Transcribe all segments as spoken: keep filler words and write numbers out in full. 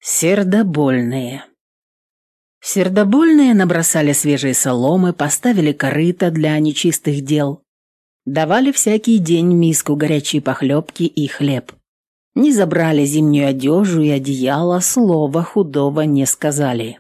Сердобольные. Сердобольные набросали свежие соломы, поставили корыто для нечистых дел, давали всякий день миску горячей похлебки и хлеб. Не забрали зимнюю одежу и одеяло, слова худого не сказали.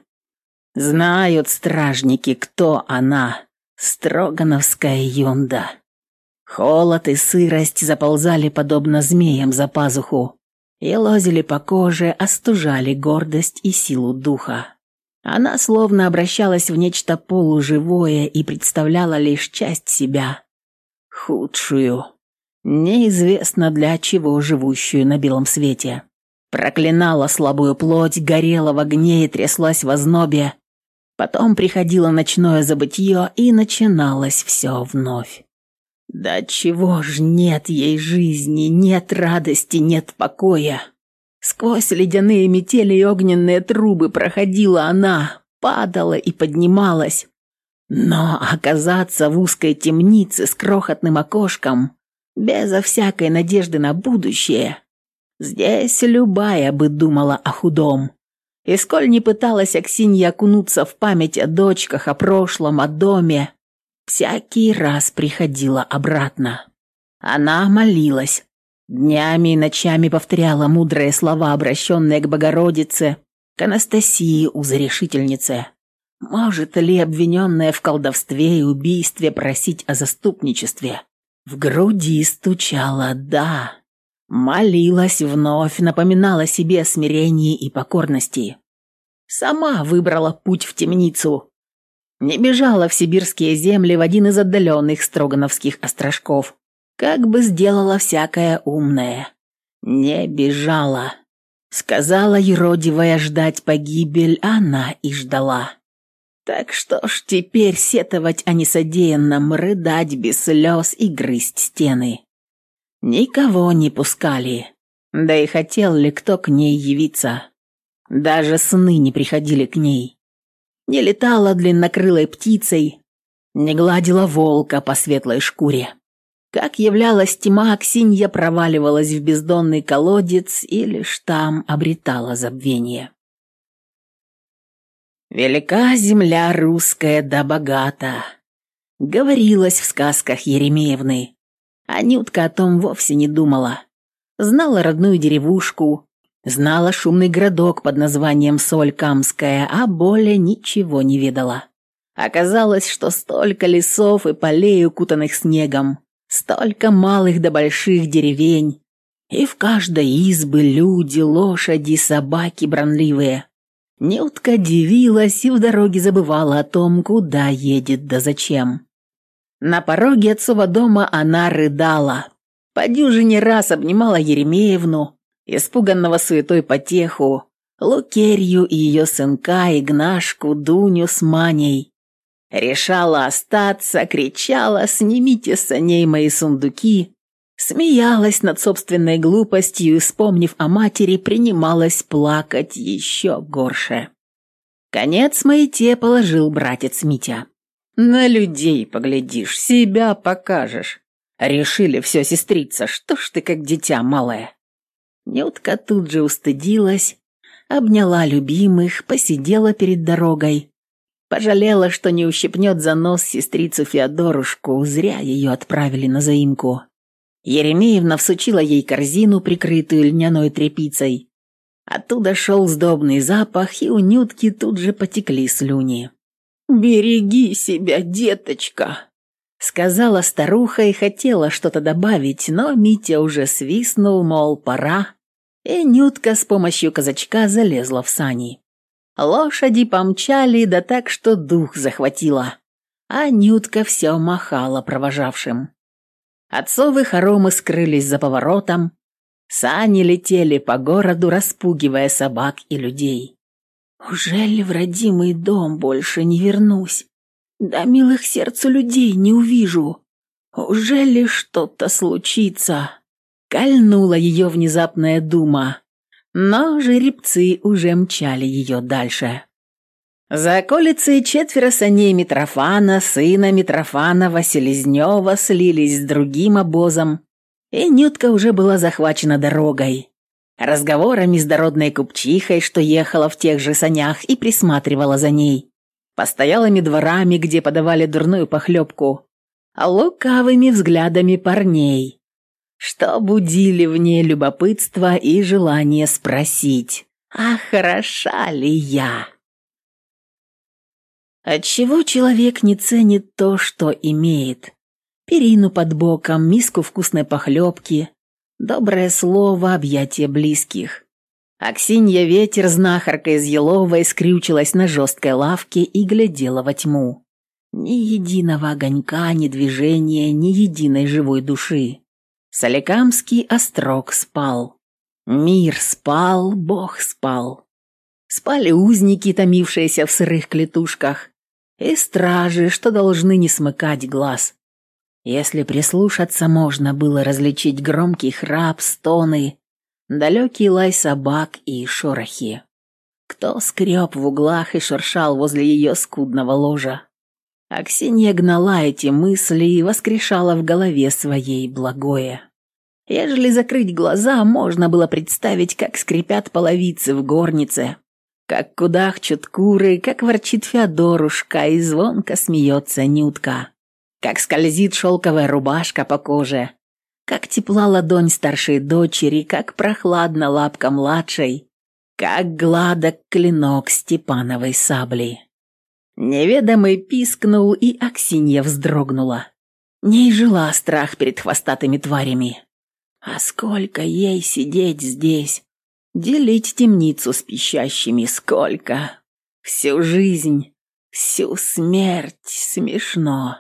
Знают стражники, кто она, строгановская юнда. Холод и сырость заползали подобно змеям за пазуху и лозили по коже, остужали гордость и силу духа. Она словно обращалась в нечто полуживое и представляла лишь часть себя, худшую, неизвестно для чего живущую на белом свете. Проклинала слабую плоть, горела в огне и тряслась в ознобе. Потом приходило ночное забытье, и начиналось все вновь. Да чего ж нет ей жизни, нет радости, нет покоя. Сквозь ледяные метели и огненные трубы проходила она, падала и поднималась. Но оказаться в узкой темнице с крохотным окошком, безо всякой надежды на будущее, здесь любая бы думала о худом. И сколь не пыталась Аксинья окунуться в память о дочках, о прошлом, о доме, всякий раз приходила обратно. Она молилась. Днями и ночами повторяла мудрые слова, обращенные к Богородице, к Анастасии, узорешительнице. Может ли обвиненная в колдовстве и убийстве просить о заступничестве? В груди стучала «да». Молилась вновь, напоминала себе о смирении и покорности. Сама выбрала путь в темницу. Не бежала в сибирские земли в один из отдаленных строгановских острожков, как бы сделала всякая умная. Не бежала. Сказала юродивая ждать погибель, она и ждала. Так что ж теперь сетовать о несодеянном, рыдать без слез и грызть стены. Никого не пускали. Да и хотел ли кто к ней явиться? Даже сны не приходили к ней. Не летала длиннокрылой птицей, не гладила волка по светлой шкуре. Как являлась тьма, Аксинья проваливалась в бездонный колодец и лишь там обретала забвение. «Велика земля русская да богата», — говорилось в сказках Еремеевны. Анютка о том вовсе не думала. Знала родную деревушку, знала шумный городок под названием Соль-Камская, а более ничего не ведала. Оказалось, что столько лесов и полей, укутанных снегом, столько малых да больших деревень, и в каждой избы люди, лошади, собаки бранливые. Нютка дивилась и в дороге забывала о том, куда едет да зачем. На пороге отцова дома она рыдала. По дюжине раз обнимала Еремеевну, испуганного суетой потеху, Лукерью и ее сынка, Игнашку, Дуню с Маней. Решала остаться, кричала «Снимите с саней мои сундуки!», смеялась над собственной глупостью и, вспомнив о матери, принималась плакать еще горше. Конец маете положил братец Митя. «На людей поглядишь, себя покажешь. Решили все, сестрица, что ж ты как дитя малое». Нютка тут же устыдилась, обняла любимых, посидела перед дорогой. Пожалела, что не ущипнет за нос сестрицу Феодорушку, зря ее отправили на заимку. Еремеевна всучила ей корзину, прикрытую льняной тряпицей. Оттуда шел сдобный запах, и у Нютки тут же потекли слюни. «Береги себя, деточка», — сказала старуха и хотела что-то добавить, но Митя уже свистнул, мол, пора, и Нютка с помощью казачка залезла в сани. Лошади помчали, да так, что дух захватило, а Нютка все махала провожавшим. Отцовы хоромы скрылись за поворотом, сани летели по городу, распугивая собак и людей. «Ужели в родимый дом больше не вернусь? Да милых сердцу людей не увижу. Ужели что-то случится?» Кольнула ее внезапная дума, но жеребцы уже мчали ее дальше. За околицей четверо саней Митрофана, сына Митрофанова, Селезнева, слились с другим обозом, и Нютка уже была захвачена дорогой. разговорами с дородной купчихой, что ехала в тех же санях и присматривала за ней, постоялыми дворами, где подавали дурную похлебку, а лукавыми взглядами парней, что будили в ней любопытство и желание спросить, а хороша ли я? Отчего человек не ценит то, что имеет? Перину под боком, миску вкусной похлебки, доброе слово, объятия близких. Аксинья Ветер, знахарка из Еловой, скрючилась на жесткой лавке и глядела во тьму. Ни единого огонька, ни движения, ни единой живой души. Соликамский острог спал. Мир спал, Бог спал. Спали узники, томившиеся в сырых клетушках, и стражи, что должны не смыкать глаз. Если прислушаться, можно было различить громкий храп, стоны, далекий лай собак и шорохи. Кто скреб в углах и шуршал возле ее скудного ложа? Аксинья гнала эти мысли и воскрешала в голове своей благое. Ежели закрыть глаза, можно было представить, как скрипят половицы в горнице, как кудахчут куры, как ворчит Феодорушка и звонко смеется Нютка, как скользит шелковая рубашка по коже, как тепла ладонь старшей дочери, как прохладна лапка младшей, как гладок клинок Степановой сабли. Неведомый пискнул, и Аксинья вздрогнула. Не жила страх перед хвостатыми тварями. А сколько ей сидеть здесь, делить темницу с пищащими, сколько? Всю жизнь, всю смерть, смешно.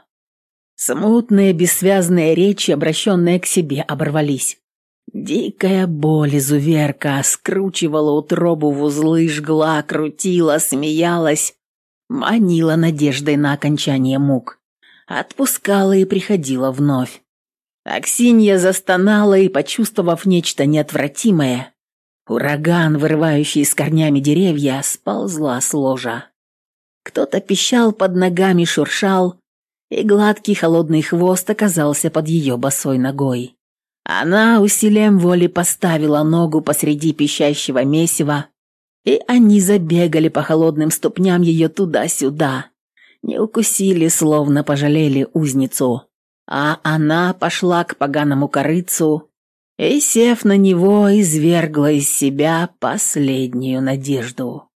Смутные бессвязные речи, обращенные к себе, оборвались. Дикая боль изуверка скручивала утробу в узлы, жгла, крутила, смеялась, манила надеждой на окончание мук. Отпускала и приходила вновь. Аксинья застонала и, почувствовав нечто неотвратимое, ураган, вырывающий с корнями деревья, сползла с ложа. Кто-то пищал под ногами, шуршал, и гладкий холодный хвост оказался под ее босой ногой. Она усилием воли поставила ногу посреди пищащего месива, и они забегали по холодным ступням ее туда-сюда, не укусили, словно пожалели узницу. А она пошла к поганому корыцу и, сев на него, извергла из себя последнюю надежду.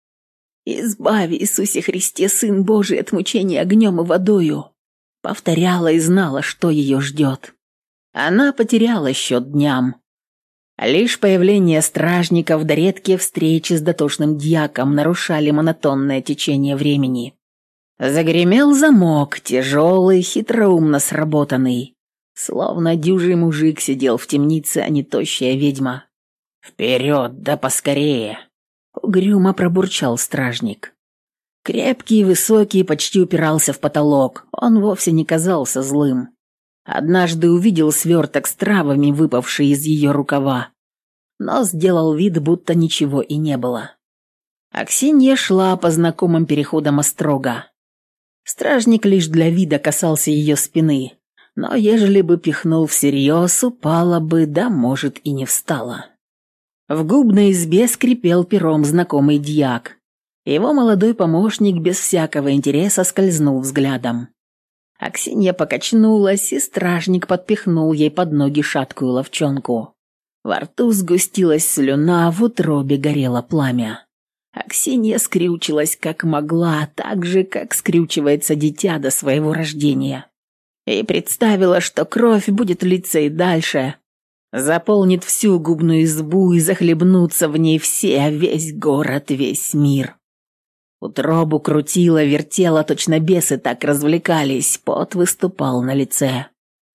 «Избави, Иисусе Христе, Сын Божий, от мучения огнем и водою», повторяла и знала, что ее ждет. Она потеряла счет дням. Лишь появление стражников да редкие встречи с дотошным дьяком нарушали монотонное течение времени. Загремел замок, тяжелый, хитроумно сработанный. Словно дюжий мужик сидел в темнице, а не тощая ведьма. «Вперед, да поскорее!» — угрюмо пробурчал стражник. Крепкий и высокий, почти упирался в потолок. Он вовсе не казался злым. Однажды увидел сверток с травами, выпавший из ее рукава, но сделал вид, будто ничего и не было. Аксинья шла по знакомым переходам острога. Стражник лишь для вида касался ее спины, но ежели бы пихнул всерьез, упала бы, да, может, и не встала. В губной избе скрипел пером знакомый дьяк. Его молодой помощник без всякого интереса скользнул взглядом. Аксинья покачнулась, и стражник подпихнул ей под ноги шаткую ловчонку. Во рту сгустилась слюна, в утробе горело пламя. Аксинья скрючилась как могла, так же, как скрючивается дитя до своего рождения. И представила, что кровь будет литься и дальше, заполнит всю губную избу и захлебнутся в ней все, весь город, весь мир. Утробу крутила, вертела, точно бесы так развлекались, пот выступал на лице.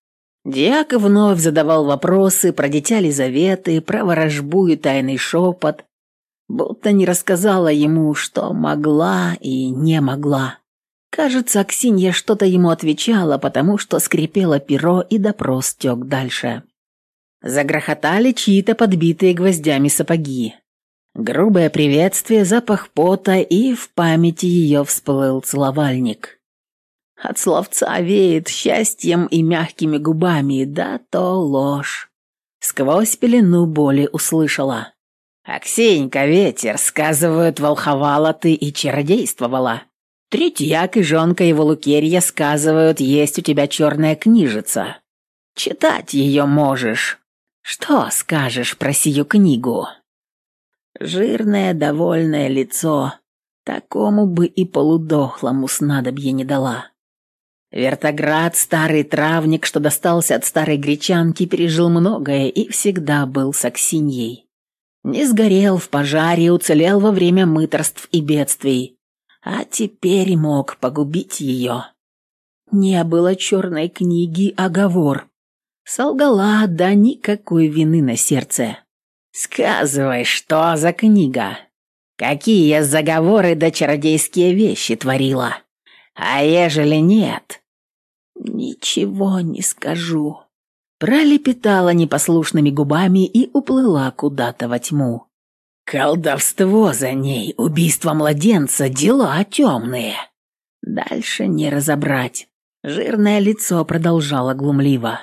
Дьяк вновь задавал вопросы про дитя Лизаветы, про ворожбу и тайный шепот, будто не рассказала ему, что могла и не могла. Кажется, Аксинья что-то ему отвечала, потому что скрипело перо, и допрос тек дальше. Загрохотали чьи-то подбитые гвоздями сапоги. Грубое приветствие, запах пота, и в памяти ее всплыл целовальник. От словца веет счастьем и мягкими губами, да то ложь. Сквозь пелену боли услышала: «Аксенька, ветер, сказывают, волховала ты и чародействовала. Третьяк и жонка его Лукерья сказывают, есть у тебя черная книжица. Читать ее можешь. Что скажешь про сию книгу?» Жирное довольное лицо такому бы и полудохлому снадобье не дала. Вертоград, старый травник, что достался от старой гречанки, пережил многое и всегда был с Аксиньей. Не сгорел в пожаре, уцелел во время мытарств и бедствий, а теперь мог погубить ее. Не было черной книги, оговор. Солгала, да никакой вины на сердце. «Сказывай, что за книга? Какие заговоры да чародейские вещи творила? А ежели нет?» «Ничего не скажу», — пролепетала непослушными губами и уплыла куда-то во тьму. «Колдовство за ней, убийство младенца, дела темные». Дальше не разобрать. Жирное лицо продолжало глумливо.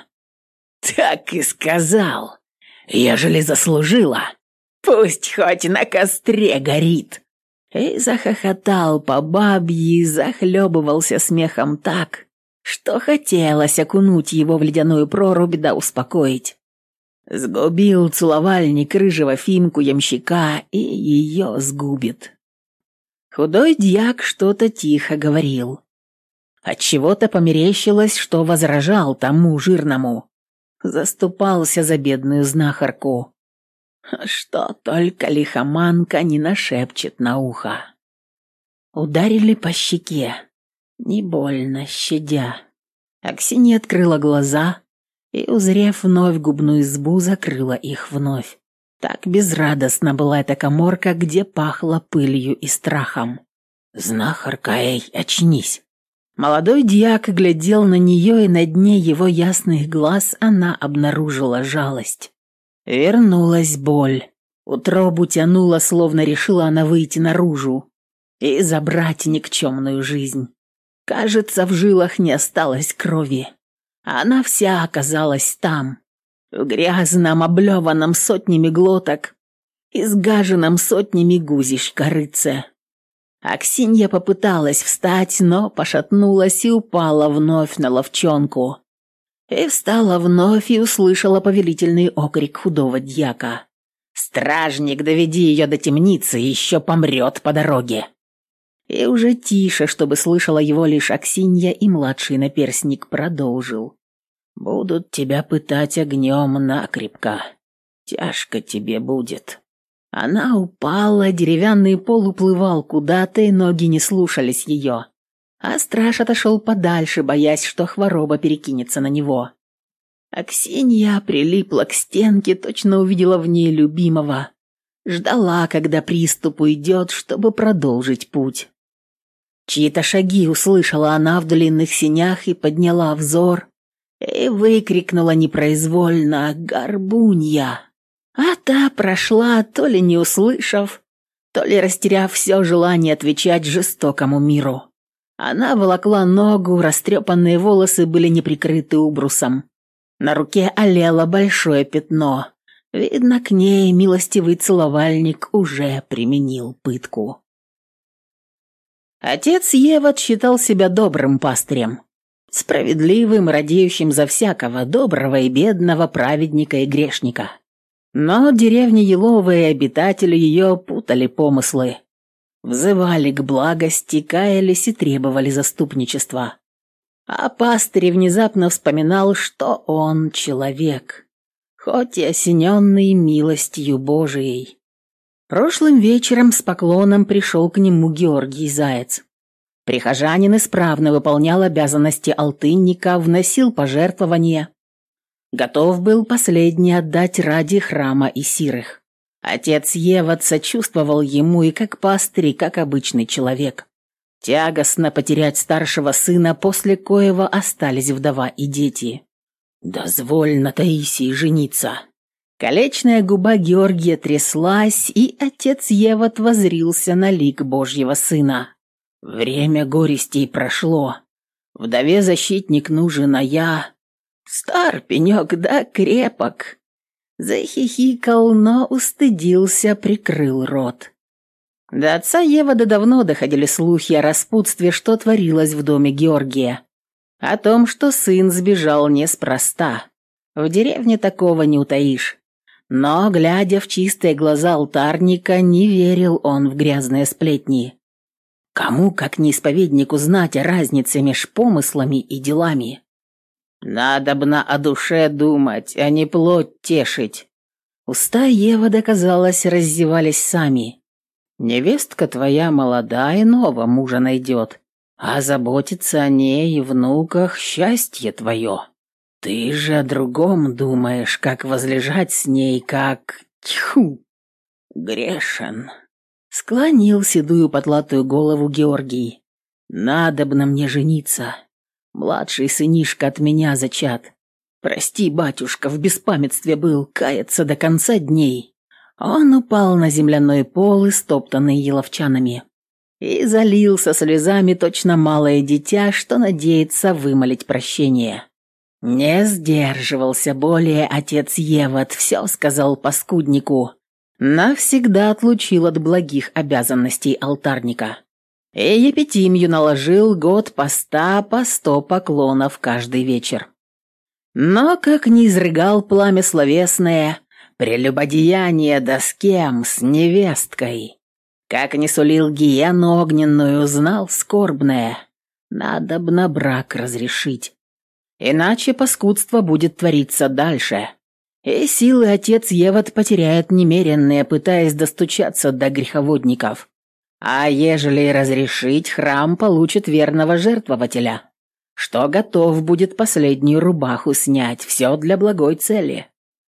«Так и сказал. Ежели заслужила, пусть хоть на костре горит». И захохотал по бабьи, захлебывался смехом так, что хотелось окунуть его в ледяную прорубь да успокоить. Сгубил целовальник рыжего Фимку ямщика и ее сгубит. Худой дьяк что-то тихо говорил. Отчего-то померещилось, что возражал тому жирному. Заступался за бедную знахарку. Что только лихоманка не нашепчет на ухо. Ударили по щеке. Не больно, щадя. Аксинья открыла глаза и, узрев вновь губную избу, закрыла их вновь. Так безрадостна была эта каморка, где пахло пылью и страхом. «Знахарка, эй, очнись!» Молодой дьяк глядел на нее, и на дне его ясных глаз она обнаружила жалость. Вернулась боль. Утробу тянула, словно решила она выйти наружу и забрать никчемную жизнь. Кажется, в жилах не осталось крови. Она вся оказалась там, в грязном, облеванном сотнями глоток, изгаженном сотнями гузищ корыце. Аксинья попыталась встать, но пошатнулась и упала вновь на ловчонку. И встала вновь и услышала повелительный окрик худого дьяка. «Стражник, доведи ее до темницы, еще помрет по дороге!» И уже тише, чтобы слышала его лишь Аксинья, и младший наперсник продолжил. «Будут тебя пытать огнем накрепко. Тяжко тебе будет». Она упала, деревянный пол уплывал куда-то, и ноги не слушались ее. А страж отошел подальше, боясь, что хвороба перекинется на него. Аксинья прилипла к стенке, точно увидела в ней любимого. Ждала, когда приступ уйдет, чтобы продолжить путь. Чьи-то шаги услышала она в длинных сенях и подняла взор, и выкрикнула непроизвольно «Горбунья!». А та прошла, то ли не услышав, то ли растеряв все желание отвечать жестокому миру. Она волокла ногу, растрепанные волосы были не прикрыты убрусом. На руке олело большое пятно. Видно, к ней милостивый целовальник уже применил пытку. Отец Еват считал себя добрым пастырем, справедливым, радеющим за всякого, доброго и бедного, праведника и грешника. Но деревня Еловая и обитатели ее путали помыслы. Взывали к благости, каялись и требовали заступничества. А пастырь внезапно вспоминал, что он человек, хоть и осененный милостью Божией. Прошлым вечером с поклоном пришел к нему Георгий Заяц. Прихожанин исправно выполнял обязанности алтынника, вносил пожертвования. Готов был последний отдать ради храма и сирых. Отец Еват сочувствовал ему и как пастырь, и как обычный человек. Тягостно потерять старшего сына, после коего остались вдова и дети. «Дозволь на Таисии жениться». Колечная губа Георгия тряслась, и отец Еват воззрился на лик Божьего сына. «Время горестей прошло. Вдове защитник нужен, а я... Стар пенек, да крепок. Захихикал, но устыдился, прикрыл рот. До отца Евода давно доходили слухи о распутстве, что творилось в доме Георгия. О том, что сын сбежал неспроста. В деревне такого не утаишь. Но, глядя в чистые глаза алтарника, не верил он в грязные сплетни. Кому, как не исповеднику, знать о разнице меж помыслами и делами? «Надобно о душе думать, а не плоть тешить». Уста Евода, казалось, раззевались сами. «Невестка твоя молодая, нового мужа найдет, а заботиться о ней и внуках счастье твое. Ты же о другом думаешь, как возлежать с ней, как... Тьфу! Грешен!» Склонил седую потлатую голову Георгий. «Надобно мне жениться. Младший сынишка от меня зачат. Прости, батюшка, в беспамятстве был, каяться до конца дней». Он упал на земляной пол, истоптанный еловчанами, и залился слезами точно малое дитя, что надеется вымолить прощение. Не сдерживался более отец Евод, все сказал паскуднику. Навсегда отлучил от благих обязанностей алтарника. И епитимью наложил год поста по сто поклонов каждый вечер. Но как не изрыгал пламя словесное, прелюбодеяние да с кем, с невесткой, как не сулил гиену огненную, знал скорбное, надобно брак разрешить. Иначе паскудство будет твориться дальше, и силы отец Евод потеряет немеренные, пытаясь достучаться до греховодников. А ежели разрешить, храм получит верного жертвователя, что готов будет последнюю рубаху снять, все для благой цели.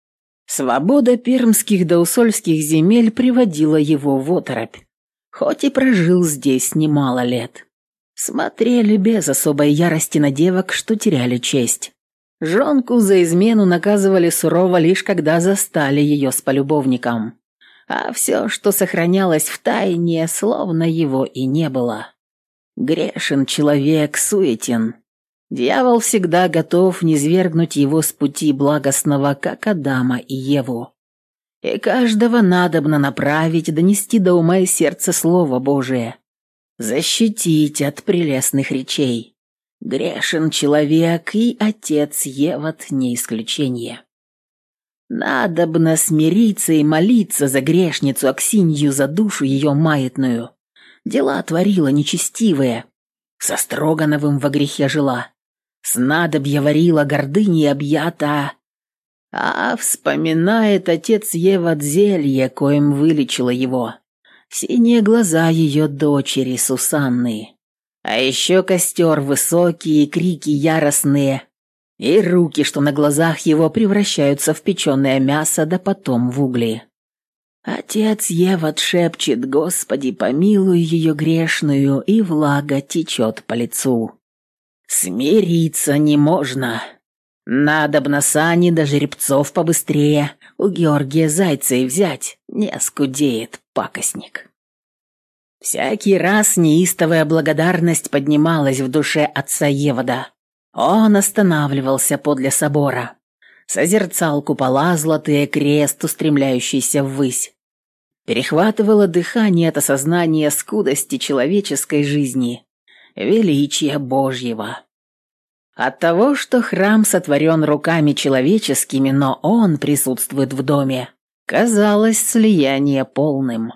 Свобода пермских да усольских земель приводила его в оторопь, хоть и прожил здесь немало лет. Смотрели без особой ярости на девок, что теряли честь. Жонку за измену наказывали сурово лишь когда застали ее с полюбовником. А все, что сохранялось в тайне, словно его и не было. Грешен человек, суетен. Дьявол всегда готов низвергнуть его с пути благостного, как Адама и Еву. И каждого надобно направить, донести до ума и сердца Слово Божие, защитить от прелестных речей. Грешен человек, и отец Евод не исключение. Надобно смириться и молиться за грешницу Аксинью, за душу ее маятную. Дела творила нечестивые, со Строгановым во грехе жила, снадобья варила, гордыней объята. А вспоминает отец Евод зелье, коим вылечила его, синие глаза ее дочери Сусанны, а еще костер высокий, крики яростные, и руки, что на глазах его превращаются в печеное мясо, да потом в угли. Отец Евод шепчет: «Господи, помилуй ее грешную», и влага течет по лицу. Смириться не можно. Надобно сани до жеребцов побыстрее, у Георгия зайца и взять, не оскудеет пакостник. Всякий раз неистовая благодарность поднималась в душе отца Евода. Он останавливался подле собора, созерцал купола золотые, крест, устремляющийся ввысь. Перехватывало дыхание от осознания скудости человеческой жизни, величия Божьего. От того, что храм сотворен руками человеческими, но он присутствует в доме, казалось слияние полным.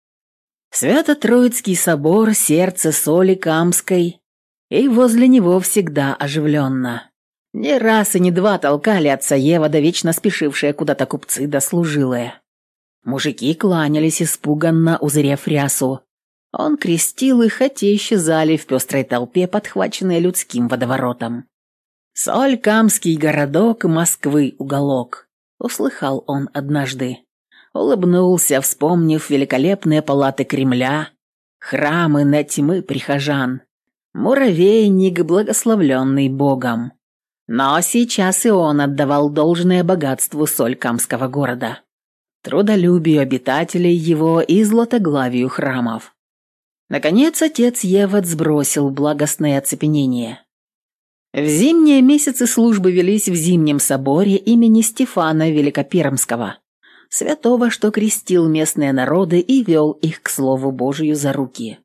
Свято-Троицкий собор – сердце соли Камской, и возле него всегда оживленно. Не раз и не два толкали отца Евода вечно спешившие куда-то купцы да служилые. Мужики кланялись испуганно, узрев рясу. Он крестил их, хотя исчезали в пестрой толпе, подхваченные людским водоворотом. «Соль Камский городок, Москвы уголок», — услыхал он однажды. Улыбнулся, вспомнив великолепные палаты Кремля, храмы на тьмы прихожан, муравейник, благословленный Богом. Но сейчас и он отдавал должное богатству соль Камского города, трудолюбию обитателей его и златоглавию храмов. Наконец отец Евод сбросил благостное оцепенение. В зимние месяцы службы велись в Зимнем соборе имени Стефана Великопермского, святого, что крестил местные народы и вел их к Слову Божию за руки.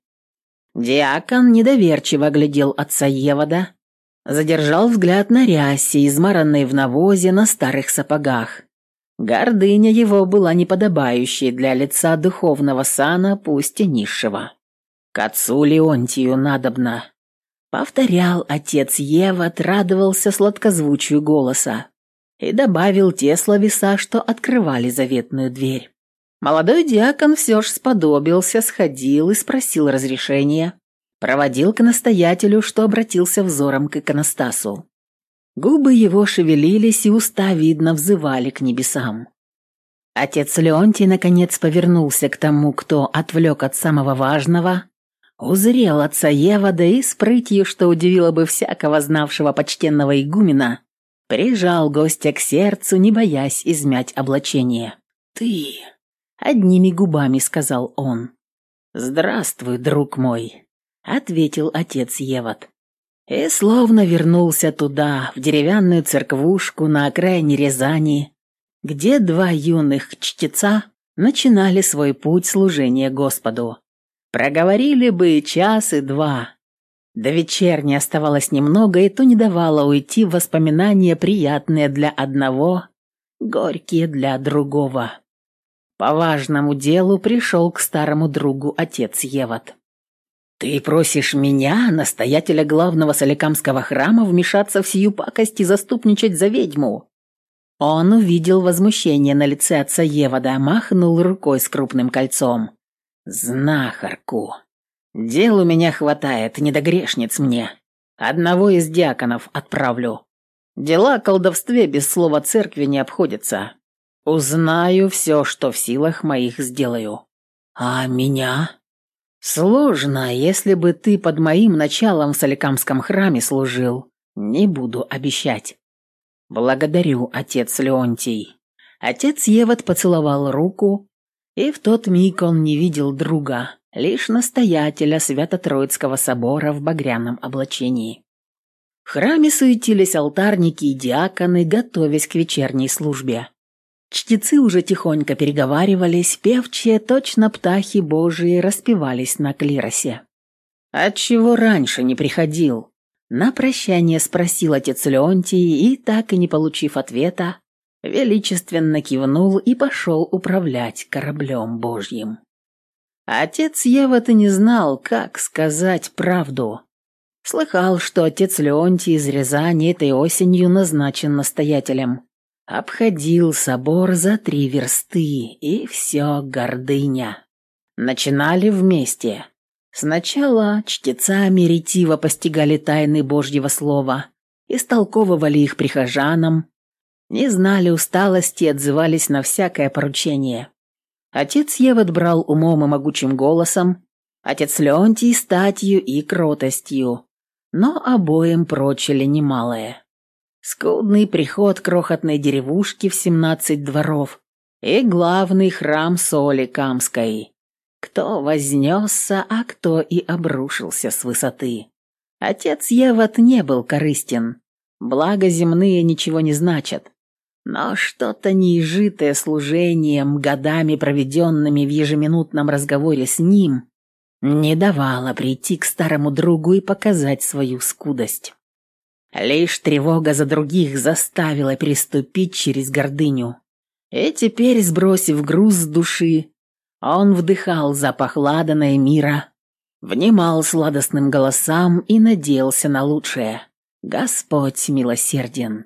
Диакон недоверчиво глядел отца Евода, задержал взгляд на рясе, измаранной в навозе на старых сапогах. Гордыня его была неподобающей для лица духовного сана, пусть и низшего. «К отцу Леонтию надобно», — повторял отец Евод, радовался сладкозвучию голоса и добавил те словеса, что открывали заветную дверь. Молодой диакон все ж сподобился, сходил и спросил разрешения, проводил к настоятелю, что обратился взором к иконостасу. Губы его шевелились, и уста, видно, взывали к небесам. Отец Леонтий, наконец, повернулся к тому, кто отвлек от самого важного, узрел отца Евода и с прытью, что удивило бы всякого знавшего почтенного игумена, прижал гостя к сердцу, не боясь измять облачение. «Ты!» — одними губами сказал он. «Здравствуй, друг мой!» — ответил отец Евод. И словно вернулся туда, в деревянную церквушку на окраине Рязани, где два юных чтеца начинали свой путь служения Господу. Проговорили бы час и два. До вечерни оставалось немного, и то не давало уйти в воспоминания, приятные для одного, горькие для другого. По важному делу пришел к старому другу отец Евод. «Ты просишь меня, настоятеля главного Соликамского храма, вмешаться в сию пакость и заступничать за ведьму?» Он увидел возмущение на лице отца Евода, махнул рукой с крупным кольцом. «Знахарку. Дел у меня хватает, не до грешниц мне. Одного из диаконов отправлю. Дела о колдовстве без слова церкви не обходятся. Узнаю все, что в силах моих сделаю. А меня? Сложно, если бы ты под моим началом в Соликамском храме служил. Не буду обещать. Благодарю, отец Леонтий». Отец Евод поцеловал руку, и в тот миг он не видел друга, лишь настоятеля Свято-Троицкого собора в багряном облачении. В храме суетились алтарники и диаконы, готовясь к вечерней службе. Чтецы уже тихонько переговаривались, певчие, точно птахи божии, распевались на клиросе. «Отчего раньше не приходил?» На прощание спросил отец Леонтий, и, так и не получив ответа, величественно кивнул и пошел управлять кораблем Божьим. Отец Евод и не знал, как сказать правду. Слыхал, что отец Леонтий из Рязани этой осенью назначен настоятелем. Обходил собор за три версты, и все гордыня. Начинали вместе. Сначала чтецами ретиво постигали тайны Божьего слова, истолковывали их прихожанам, не знали усталости и отзывались на всякое поручение. Отец Евод брал умом и могучим голосом, отец Леонтий статью и кротостью, но обоим прочили немалое. Скудный приход крохотной деревушки в семнадцать дворов и главный храм соли Камской. Кто вознесся, а кто и обрушился с высоты. Отец Евод не был корыстен, благо земные ничего не значат. Но что-то неизжитое служением, годами проведенными в ежеминутном разговоре с ним, не давало прийти к старому другу и показать свою скудость. Лишь тревога за других заставила переступить через гордыню. И теперь, сбросив груз с души, он вдыхал запах ладана и мира, внимал сладостным голосам и надеялся на лучшее. Господь милосерден.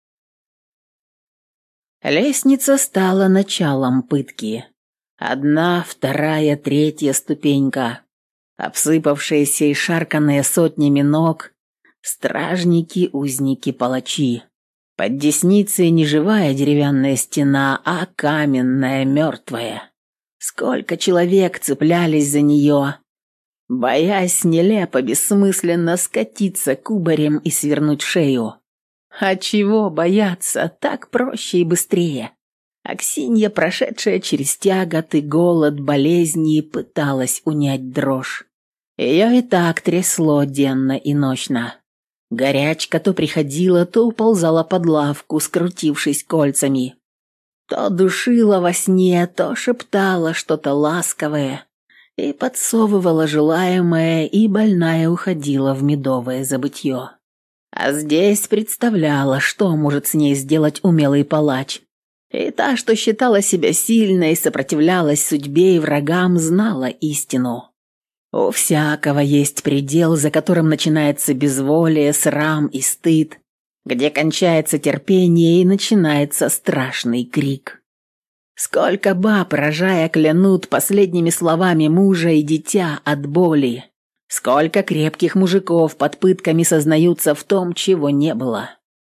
Лестница стала началом пытки. Одна, вторая, третья ступенька, обсыпавшиеся и шарканные сотнями ног, стражники, узники, палачи. Под десницей не живая деревянная стена, а каменная, мертвая. Сколько человек цеплялись за нее, боясь нелепо, бессмысленно скатиться кубарем и свернуть шею. А чего бояться, так проще и быстрее. Аксинья, прошедшая через тяготы, голод, болезни, пыталась унять дрожь. Ее и так трясло денно и ночно. Горячка то приходила, то уползала под лавку, скрутившись кольцами. То душила во сне, то шептала что-то ласковое и подсовывала желаемое, и больная уходила в медовое забытье. А здесь представляла, что может с ней сделать умелый палач. И та, что считала себя сильной, сопротивлялась судьбе и врагам, знала истину. У всякого есть предел, за которым начинается безволие, срам и стыд, где кончается терпение и начинается страшный крик. Сколько баб, рожая, клянут последними словами мужа и дитя от боли. Сколько крепких мужиков под пытками сознаются в том, чего не было.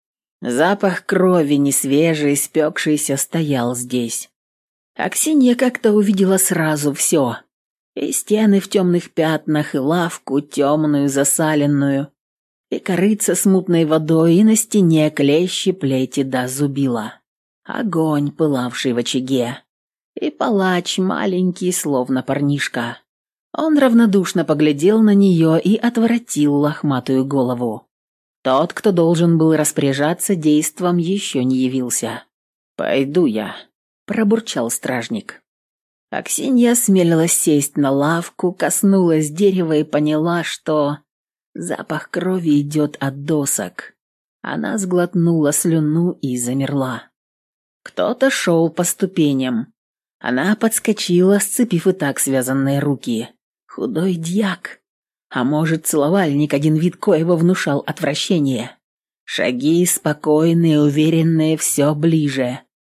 Запах крови, несвежий, спекшийся, стоял здесь. Аксинья как-то увидела сразу все. И стены в темных пятнах, и лавку темную, засаленную, и корыца с мутной водой, и на стене клещи, плети да зубила. Огонь, пылавший в очаге. И палач, маленький, словно парнишка. Он равнодушно поглядел на нее и отворотил лохматую голову. Тот, кто должен был распоряжаться действом, еще не явился. «Пойду я», – пробурчал стражник. Аксинья осмелилась сесть на лавку, коснулась дерева и поняла, что запах крови идет от досок. Она сглотнула слюну и замерла. Кто-то шел по ступеням. Она подскочила, сцепив и так связанные руки. Худой дьяк. А может, целовальник, один вид коего внушал отвращение. Шаги спокойные, уверенные, все ближе.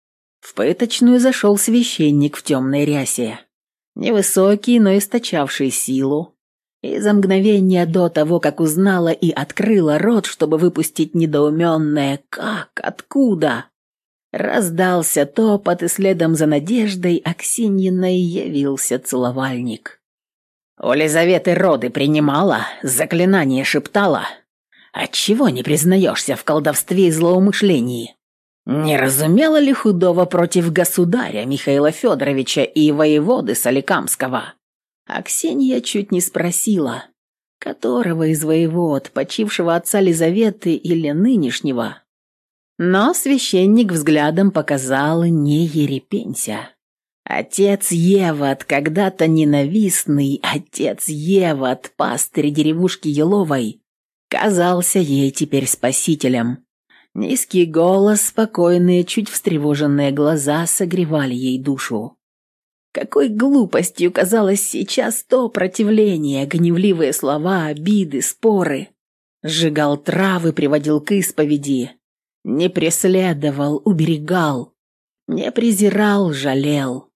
В пыточную зашел священник в темной рясе. Невысокий, но источавший силу. И за мгновение до того, как узнала и открыла рот, чтобы выпустить недоуменное «Как? Откуда?», раздался топот, и следом за Надеждой Аксиньиной явился целовальник. «У Лизаветы роды принимала, заклинание шептала. Отчего не признаешься в колдовстве и злоумышлении? Не разумела ли худого против государя Михаила Федоровича и воеводы Соликамского?» Аксинья чуть не спросила, которого из воевод, почившего отца Лизаветы или нынешнего. Но священник взглядом показал: не ерепенься. Отец Евод, когда-то ненавистный отец Евод, пастырь деревушки Еловой, казался ей теперь спасителем. Низкий голос, спокойные, чуть встревоженные глаза согревали ей душу. Какой глупостью казалось сейчас то противление, гневливые слова, обиды, споры. Сжигал травы, приводил к исповеди. Не преследовал, уберегал. Не презирал, жалел.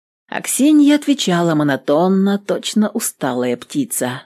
Аксинья отвечала монотонно, точно усталая птица.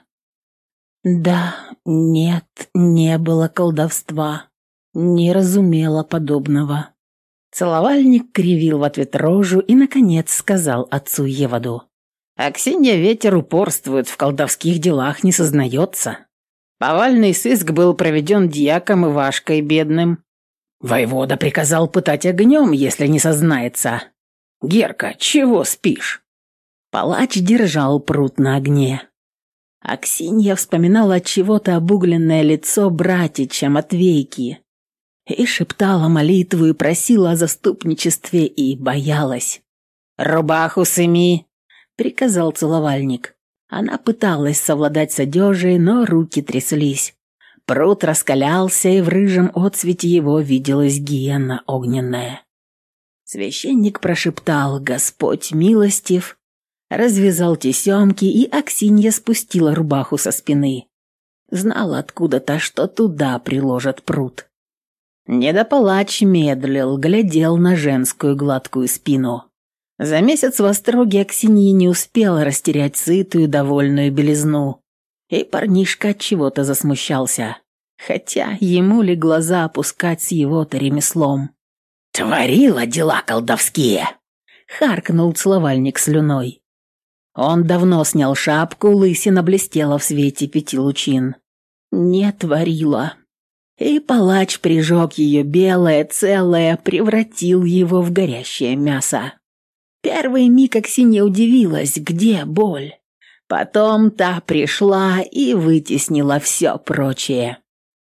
«Да, нет, не было колдовства. Не разумела подобного». Целовальник кривил в ответ рожу и, наконец, сказал отцу Еводу: «Аксинья ветер упорствует, в колдовских делах не сознается. Повальный сыск был проведен дьяком Ивашкой бедным. Воевода приказал пытать огнем, если не сознается. Герка, чего спишь?» Палач держал прут на огне. Аксинья вспоминала от чего-то обугленное лицо братича Матвейки и шептала молитву и просила о заступничестве и боялась. «Рубаху сыми!» — приказал целовальник. Она пыталась совладать с одежей, но руки тряслись. Прут раскалялся, и в рыжем отсвете его виделась гиена огненная. Священник прошептал: «Господь милостив», развязал тесемки, и Аксинья спустила рубаху со спины. Знала откуда-то, что туда приложат прут. Недопалач медлил, глядел на женскую гладкую спину. За месяц в остроге Аксинья не успела растерять сытую, довольную белизну. И парнишка от чего-то засмущался. Хотя ему ли глаза опускать с его-то ремеслом? «Творила дела колдовские!» — харкнул целовальник слюной. Он давно снял шапку, лысина блестела в свете пяти лучин. «Не творила». И палач прижег ее белое, целое, превратил его в горящее мясо. Первый миг Аксинья удивилась, где боль. Потом та пришла и вытеснила все прочее.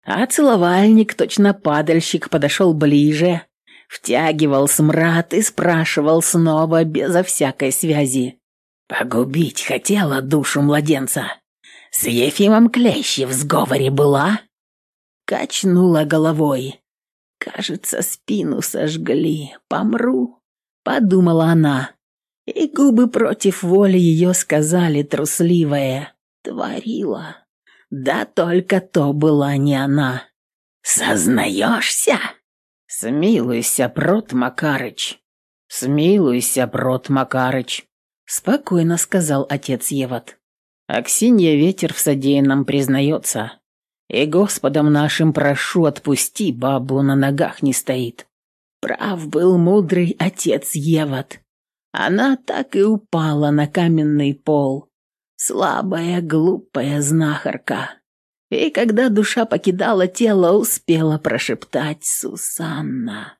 А целовальник, точно падальщик, подошел ближе, втягивал смрад и спрашивал снова, безо всякой связи. «Погубить хотела душу младенца? С Ефимом Клещи в сговоре была?» Качнула головой. «Кажется, спину сожгли. Помру», — подумала она. И губы против воли ее сказали трусливое: «Творила». Да только то была не она. «Сознаешься?» «Смилуйся, Прот Макарыч, смилуйся, Прот Макарыч», — спокойно сказал отец Еват. «Аксинья ветер в содеянном признается, и Господом нашим прошу, отпусти, бабу на ногах не стоит». Прав был мудрый отец Еват. Она так и упала на каменный пол, слабая, глупая знахарка. И когда душа покидала тело, успела прошептать «Сусанна».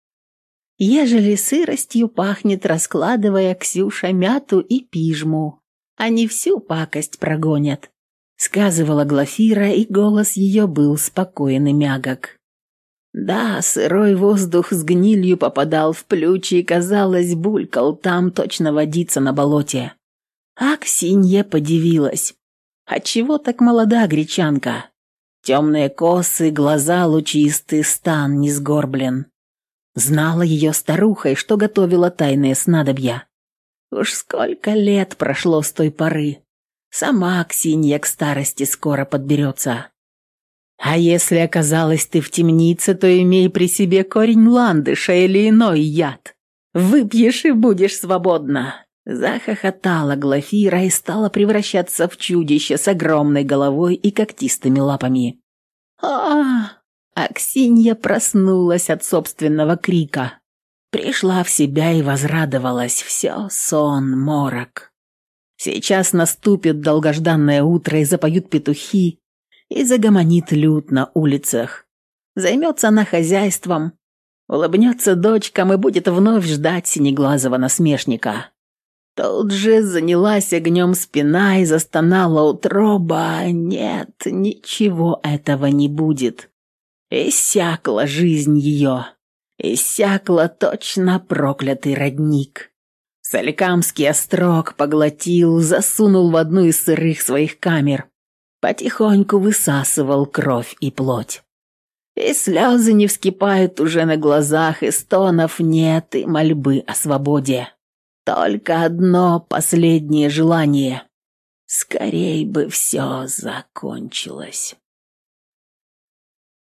Ежели сыростью пахнет, раскладывая Ксюша мяту и пижму, они всю пакость прогонят, сказывала Глафира, и голос ее был спокоен и мягок. Да, сырой воздух с гнилью попадал в плючи и, казалось, булькал там, точно водиться на болоте. А Ксинья подивилась. Отчего так молода гречанка? Темные косы, глаза лучистые, стан не сгорблен. Знала ее старухой, что готовила тайные снадобья. Уж сколько лет прошло с той поры. Сама Ксинья к старости скоро подберется. А если оказалась ты в темнице, то имей при себе корень ландыша или иной яд. Выпьешь и будешь свободна. Захохотала Глафира и стала превращаться в чудище с огромной головой и когтистыми лапами. а Аксинья проснулась от собственного крика. Пришла в себя и возрадовалась. Все сон, морок. Сейчас наступит долгожданное утро, и запоют петухи, и загомонит люд на улицах. Займется она хозяйством, улыбнется дочкам и будет вновь ждать синеглазого насмешника. Тут же занялась огнем спина и застонала утроба. Нет, ничего этого не будет. Иссякла жизнь ее. Иссякла точно проклятый родник. Соликамский острог поглотил, засунул в одну из сырых своих камер. Потихоньку высасывал кровь и плоть. И слезы не вскипают уже на глазах, и стонов нет, и мольбы о свободе. Только одно последнее желание. Скорей бы все закончилось.